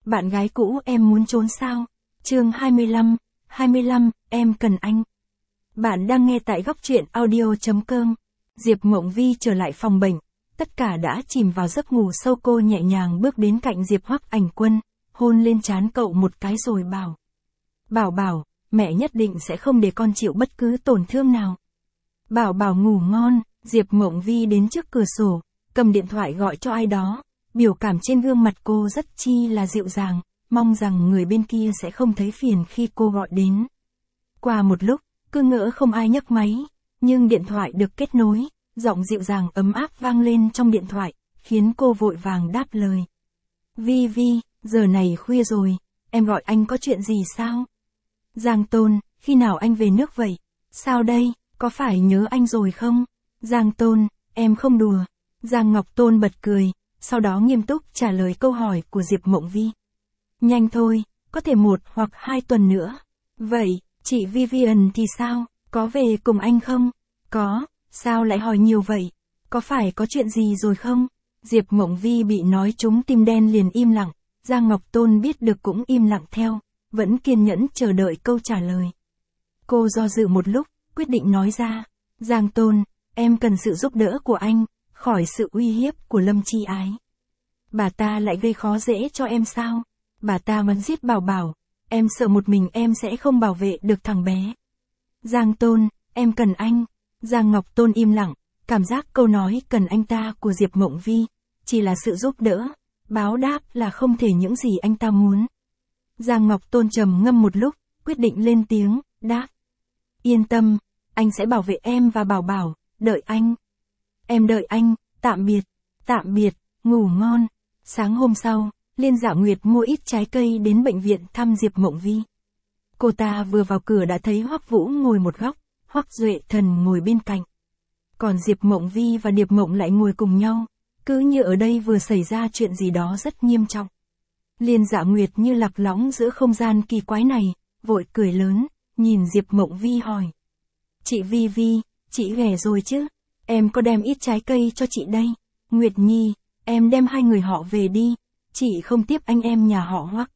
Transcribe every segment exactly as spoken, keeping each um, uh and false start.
Bạn gái cũ em muốn trốn sao? Chương hai mươi lăm, hai mươi lăm, em cần anh. Bạn đang nghe tại góc truyện audio.com. Diệp Mộng Vi trở lại phòng bệnh, tất cả đã chìm vào giấc ngủ sâu. Cô nhẹ nhàng bước đến cạnh Diệp Hoắc Ảnh Quân, hôn lên trán cậu một cái rồi bảo. Bảo Bảo, mẹ nhất định sẽ không để con chịu bất cứ tổn thương nào. Bảo Bảo ngủ ngon. Diệp Mộng Vi đến trước cửa sổ, cầm điện thoại gọi cho ai đó. Biểu cảm trên gương mặt cô rất chi là dịu dàng, mong rằng người bên kia sẽ không thấy phiền khi cô gọi đến. Qua một lúc, cứ ngỡ không ai nhấc máy, nhưng điện thoại được kết nối, giọng dịu dàng ấm áp vang lên trong điện thoại, khiến cô vội vàng đáp lời. Vi Vi, giờ này khuya rồi, em gọi anh có chuyện gì sao? Giang Tôn, khi nào anh về nước vậy? Sao đây, có phải nhớ anh rồi không? Giang Tôn, em không đùa. Giang Ngọc Tôn bật cười, sau đó nghiêm túc trả lời câu hỏi của Diệp Mộng Vi. Nhanh thôi, có thể một hoặc hai tuần nữa. Vậy, chị Vivian thì sao, có về cùng anh không? Có, sao lại hỏi nhiều vậy? Có phải có chuyện gì rồi không? Diệp Mộng Vi bị nói trúng tim đen liền im lặng, Giang Ngọc Tôn biết được cũng im lặng theo, vẫn kiên nhẫn chờ đợi câu trả lời. Cô do dự một lúc, quyết định nói ra. Giang Tôn, em cần sự giúp đỡ của anh, khỏi sự uy hiếp của Lâm Chi Ái. Bà ta lại gây khó dễ cho em sao? Bà ta muốn giết Bảo Bảo, em sợ một mình em sẽ không bảo vệ được thằng bé. Giang Tôn, em cần anh. Giang Ngọc Tôn im lặng, cảm giác câu nói cần anh ta của Diệp Mộng Vi, chỉ là sự giúp đỡ, báo đáp là không thể những gì anh ta muốn. Giang Ngọc Tôn trầm ngâm một lúc, quyết định lên tiếng, đáp. Yên tâm, anh sẽ bảo vệ em và Bảo Bảo, đợi anh. Em đợi anh, tạm biệt, tạm biệt, ngủ ngon. Sáng hôm sau, Liên Dạ Nguyệt mua ít trái cây đến bệnh viện thăm Diệp Mộng Vi. Cô ta vừa vào cửa đã thấy Hoắc Vũ ngồi một góc, Hoắc Duệ Thần ngồi bên cạnh. Còn Diệp Mộng Vi và Điệp Mộng lại ngồi cùng nhau, cứ như ở đây vừa xảy ra chuyện gì đó rất nghiêm trọng. Liên Dạ Nguyệt như lạc lõng giữa không gian kỳ quái này, vội cười lớn, nhìn Diệp Mộng Vi hỏi. Chị Vi Vi, chị ghẻ rồi chứ? Em có đem ít trái cây cho chị đây. Nguyệt Nhi, em đem hai người họ về đi, chị không tiếp anh em nhà họ Hoắc.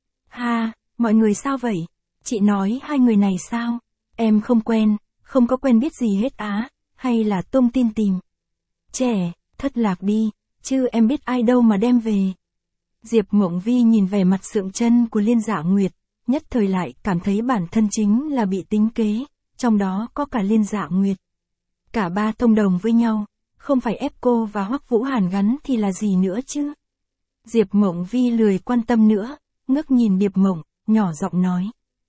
Ha, mọi người sao vậy? Chị nói hai người này sao? Em không quen, không có quen biết gì hết á, hay là tung tin tìm. Trẻ, thất lạc đi, chứ em biết ai đâu mà đem về. Diệp Mộng Vi nhìn vẻ mặt sượng chân của Liên Dạ Nguyệt, nhất thời lại cảm thấy bản thân chính là bị tính kế, trong đó có cả Liên Dạ Nguyệt. Cả ba thông đồng với nhau, không phải ép cô và Hoắc Vũ hàn gắn thì là gì nữa chứ? Diệp Mộng Vi lười quan tâm nữa, ngước nhìn Điệp Mộng, nhỏ giọng nói.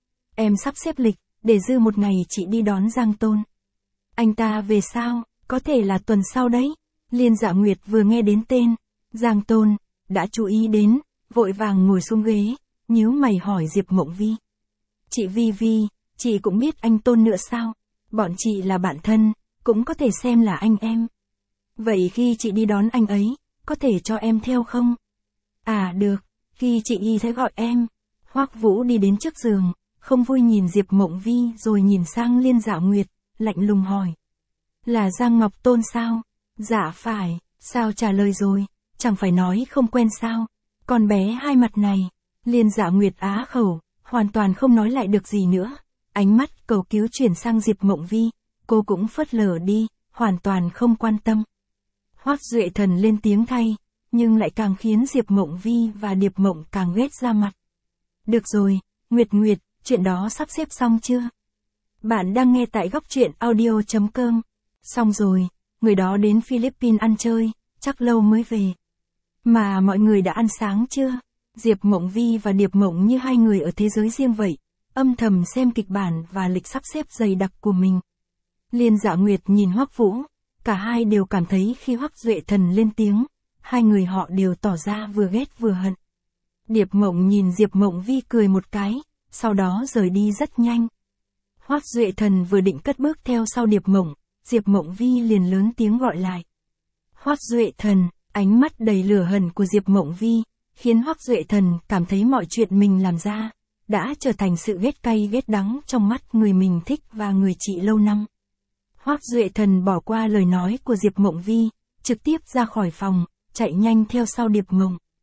Em sắp xếp lịch, để dư một ngày chị đi đón Giang Tôn. Anh ta về sao, có thể là tuần sau đấy. Liên Dạ Nguyệt vừa nghe đến tên, Giang Tôn, đã chú ý đến, vội vàng ngồi xuống ghế, nhíu mày hỏi Diệp Mộng Vi. Chị Vi Vi, chị cũng biết anh Tôn nữa sao? Bọn chị là bạn thân, cũng có thể xem là anh em. Vậy khi chị đi đón anh ấy, có thể cho em theo không? À được, khi chị đi thấy gọi em. Hoắc Vũ đi đến trước giường, không vui nhìn Diệp Mộng Vi rồi nhìn sang Liên Dạ Nguyệt, lạnh lùng hỏi. Là Giang Ngọc Tôn sao? Dạ phải, sao trả lời rồi, chẳng phải nói không quen sao? Con bé hai mặt này. Liên Dạ Nguyệt á khẩu, hoàn toàn không nói lại được gì nữa. Ánh mắt cầu cứu chuyển sang Diệp Mộng Vi, cô cũng phớt lờ đi, hoàn toàn không quan tâm. Hoắc Duệ Thần lên tiếng thay, nhưng lại càng khiến Diệp Mộng Vi và Điệp Mộng càng ghét ra mặt. Được rồi, Nguyệt Nguyệt, chuyện đó sắp xếp xong chưa? Bạn đang nghe tại góc truyện audio.com. Xong rồi, người đó đến Philippines ăn chơi, chắc lâu mới về. Mà mọi người đã ăn sáng chưa? Diệp Mộng Vi và Điệp Mộng như hai người ở thế giới riêng vậy, âm thầm xem kịch bản và lịch sắp xếp dày đặc của mình. Liên Dạ Nguyệt nhìn Hoắc Vũ, cả hai đều cảm thấy khi Hoắc Duệ Thần lên tiếng, hai người họ đều tỏ ra vừa ghét vừa hận. Điệp Mộng nhìn Diệp Mộng Vi cười một cái, sau đó rời đi rất nhanh. Hoắc Duệ Thần vừa định cất bước theo sau Điệp Mộng, Diệp Mộng Vi liền lớn tiếng gọi lại. Hoắc Duệ Thần, ánh mắt đầy lửa hận của Diệp Mộng Vi, khiến Hoắc Duệ Thần cảm thấy mọi chuyện mình làm ra, đã trở thành sự ghét cay ghét đắng trong mắt người mình thích và người chị lâu năm. Hoắc Duệ Thần bỏ qua lời nói của Diệp Mộng Vi, trực tiếp ra khỏi phòng, chạy nhanh theo sau Điệp Mộng.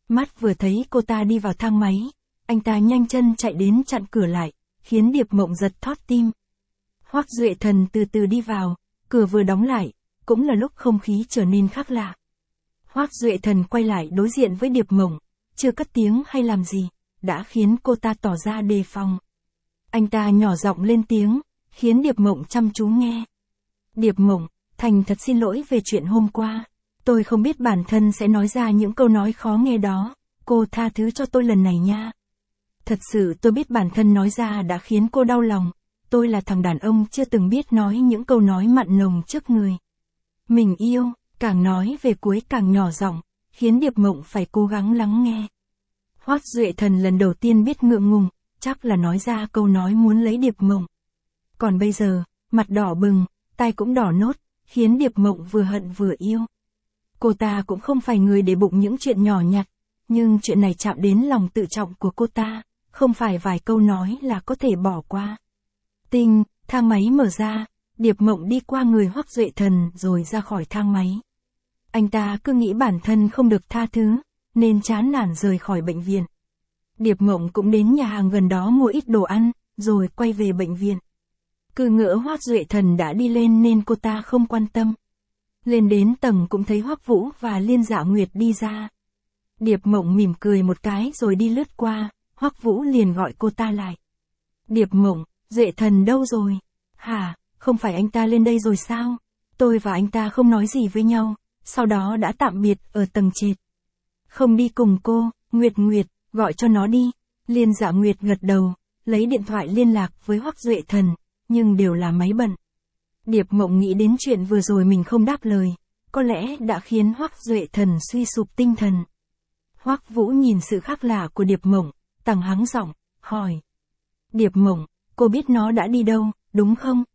Mắt vừa thấy cô ta đi vào thang máy, anh ta nhanh chân chạy đến chặn cửa lại, khiến Điệp Mộng giật thót tim. Hoắc Duệ Thần từ từ đi vào, cửa vừa đóng lại, cũng là lúc không khí trở nên khác lạ. Hoắc Duệ Thần quay lại đối diện với Điệp Mộng, chưa cất tiếng hay làm gì, đã khiến cô ta tỏ ra đề phòng. Anh ta nhỏ giọng lên tiếng, khiến Điệp Mộng chăm chú nghe. Điệp Mộng, thành thật xin lỗi về chuyện hôm qua. Tôi không biết bản thân sẽ nói ra những câu nói khó nghe đó, cô tha thứ cho tôi lần này nha. Thật sự tôi biết bản thân nói ra đã khiến cô đau lòng, tôi là thằng đàn ông chưa từng biết nói những câu nói mặn nồng trước người. Mình yêu, càng nói về cuối càng nhỏ giọng, khiến Điệp Mộng phải cố gắng lắng nghe. Hoắc Duệ Thần lần đầu tiên biết ngượng ngùng, chắc là nói ra câu nói muốn lấy Điệp Mộng. Còn bây giờ, mặt đỏ bừng, tai cũng đỏ nốt, khiến Điệp Mộng vừa hận vừa yêu. Cô ta cũng không phải người để bụng những chuyện nhỏ nhặt, nhưng chuyện này chạm đến lòng tự trọng của cô ta, không phải vài câu nói là có thể bỏ qua. Tinh, thang máy mở ra, Điệp Mộng đi qua người Hoắc Duệ Thần rồi ra khỏi thang máy. Anh ta cứ nghĩ bản thân không được tha thứ, nên chán nản rời khỏi bệnh viện. Điệp Mộng cũng đến nhà hàng gần đó mua ít đồ ăn, rồi quay về bệnh viện. Cứ ngỡ Hoắc Duệ Thần đã đi lên nên cô ta không quan tâm. Lên đến tầng cũng thấy Hoắc Vũ và Liên Dạ Nguyệt đi ra. Điệp Mộng mỉm cười một cái rồi đi lướt qua, Hoắc Vũ liền gọi cô ta lại. Điệp Mộng, Duệ Thần đâu rồi? Hả, không phải anh ta lên đây rồi sao? Tôi và anh ta không nói gì với nhau, sau đó đã tạm biệt ở tầng trệt. Không đi cùng cô, Nguyệt Nguyệt, gọi cho nó đi. Liên Dạ Nguyệt gật đầu, lấy điện thoại liên lạc với Hoắc Duệ Thần, nhưng đều là máy bận. Điệp Mộng nghĩ đến chuyện vừa rồi mình không đáp lời, có lẽ đã khiến Hoắc Duệ Thần suy sụp tinh thần. Hoắc Vũ nhìn sự khác lạ của Điệp Mộng, tằng hắng giọng, hỏi. Điệp Mộng, cô biết nó đã đi đâu, đúng không?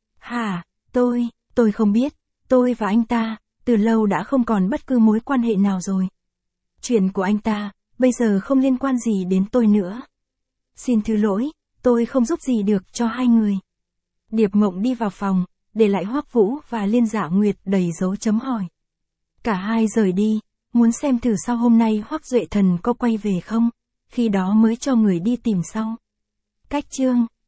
Hả, tôi, tôi không biết, tôi và anh ta, từ lâu đã không còn bất cứ mối quan hệ nào rồi. Chuyện của anh ta, bây giờ không liên quan gì đến tôi nữa. Xin thứ lỗi, tôi không giúp gì được cho hai người. Điệp Mộng đi vào phòng, để lại Hoắc Vũ và Liên Dạ Nguyệt đầy dấu chấm hỏi. Cả hai rời đi, muốn xem thử sau hôm nay Hoắc Duệ Thần có quay về không, khi đó mới cho người đi tìm sau. Cách chương